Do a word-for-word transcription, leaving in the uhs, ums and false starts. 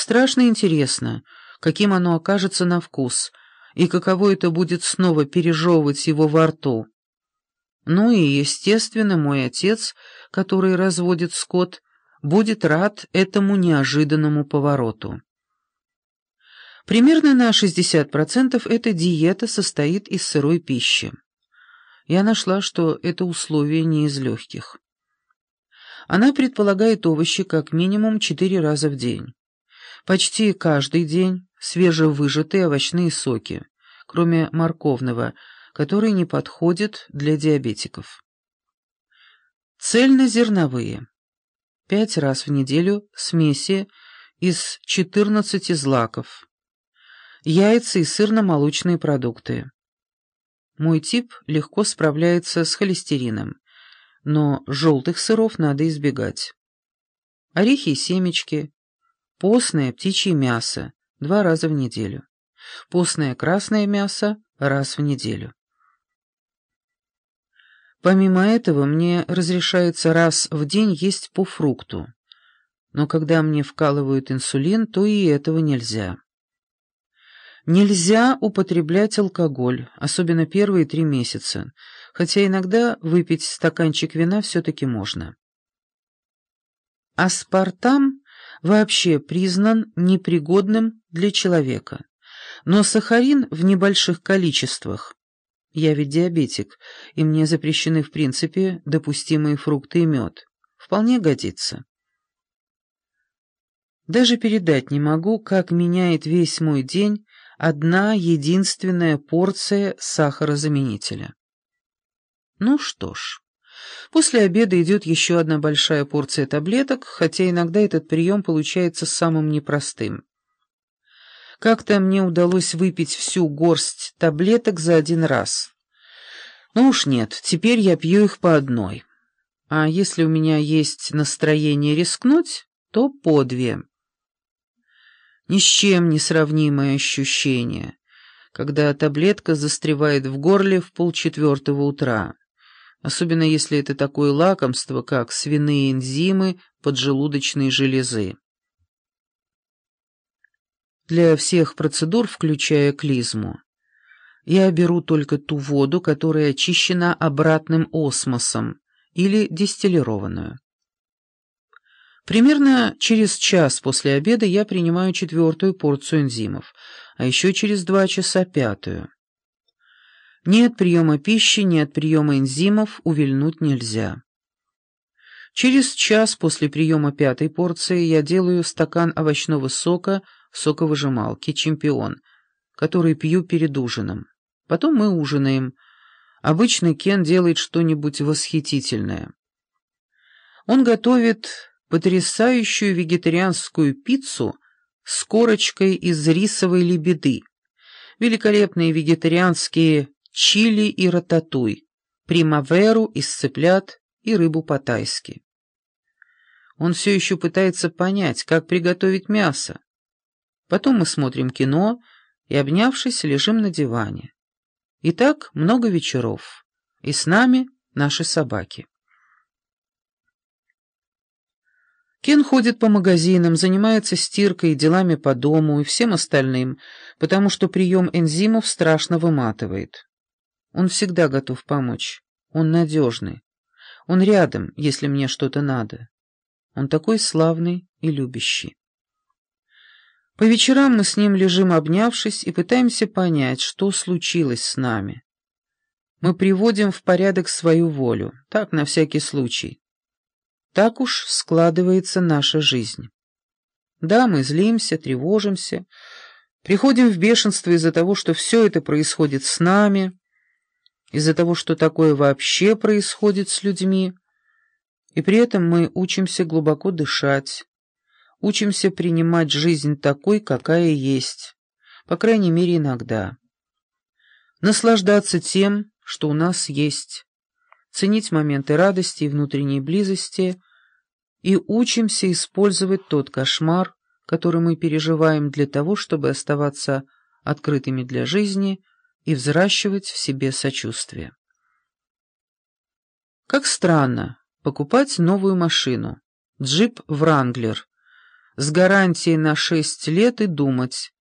Страшно интересно, каким оно окажется на вкус, и каково это будет снова пережевывать его во рту. Ну и, естественно, мой отец, который разводит скот, будет рад этому неожиданному повороту. Примерно на шестьдесят процентов эта диета состоит из сырой пищи. Я нашла, что это условие не из легких. Она предполагает овощи как минимум четыре раза в день. Почти каждый день свежевыжатые овощные соки, кроме морковного, который не подходит для диабетиков. Цельнозерновые. Пять раз в неделю смеси из четырнадцати злаков. Яйца и сырно-молочные продукты. Мой тип легко справляется с холестерином, но желтых сыров надо избегать. Орехи и семечки, постное птичье мясо два раза в неделю, постное красное мясо раз в неделю. Помимо этого, мне разрешается раз в день есть по фрукту, но когда мне вкалывают инсулин, то и этого нельзя. Нельзя употреблять алкоголь, особенно первые три месяца, хотя иногда выпить стаканчик вина все-таки можно. Аспартам вообще признан непригодным для человека, но сахарин в небольших количествах. Я ведь диабетик, и мне запрещены в принципе допустимые фрукты и мед. Вполне годится. Даже передать не могу, как меняет весь мой день одна единственная порция сахарозаменителя. Ну что ж, после обеда идет еще одна большая порция таблеток, хотя иногда этот прием получается самым непростым. Как-то мне удалось выпить всю горсть таблеток за один раз. Ну уж нет, теперь я пью их по одной. А если у меня есть настроение рискнуть, то по две. Ни с чем не сравнимое ощущение, когда таблетка застревает в горле в полчетвертого утра, особенно если это такое лакомство, как свиные энзимы поджелудочной железы. Для всех процедур, включая клизму, я беру только ту воду, которая очищена обратным осмосом или дистиллированную. Примерно через час после обеда я принимаю четвертую порцию энзимов, а еще через два часа пятую. Ни от приема пищи, ни от приема энзимов увильнуть нельзя. Через час после приема пятой порции я делаю стакан овощного сока в соковыжималке «Чемпион», который пью перед ужином. Потом мы ужинаем. Обычно Кен делает что-нибудь восхитительное. Он готовит потрясающую вегетарианскую пиццу с корочкой из рисовой лебеды, великолепные вегетарианские чили и рататуй, примаверу из цыплят и рыбу по-тайски. Он все еще пытается понять, как приготовить мясо. Потом мы смотрим кино и, обнявшись, лежим на диване. И так много вечеров, и с нами наши собаки. Кен ходит по магазинам, занимается стиркой и делами по дому и всем остальным, потому что прием энзимов страшно выматывает. Он всегда готов помочь. Он надежный. Он рядом, если мне что-то надо. Он такой славный и любящий. По вечерам мы с ним лежим, обнявшись, и пытаемся понять, что случилось с нами. Мы приводим в порядок свою волю, так, на всякий случай. Так уж складывается наша жизнь. Да, мы злимся, тревожимся, приходим в бешенство из-за того, что все это происходит с нами, из-за того, что такое вообще происходит с людьми, и при этом мы учимся глубоко дышать, учимся принимать жизнь такой, какая есть, по крайней мере иногда, наслаждаться тем, что у нас есть, ценить моменты радости и внутренней близости, и учимся использовать тот кошмар, который мы переживаем для того, чтобы оставаться открытыми для жизни и взращивать в себе сочувствие. Как странно покупать новую машину, джип «Вранглер», с гарантией на шесть лет и думать.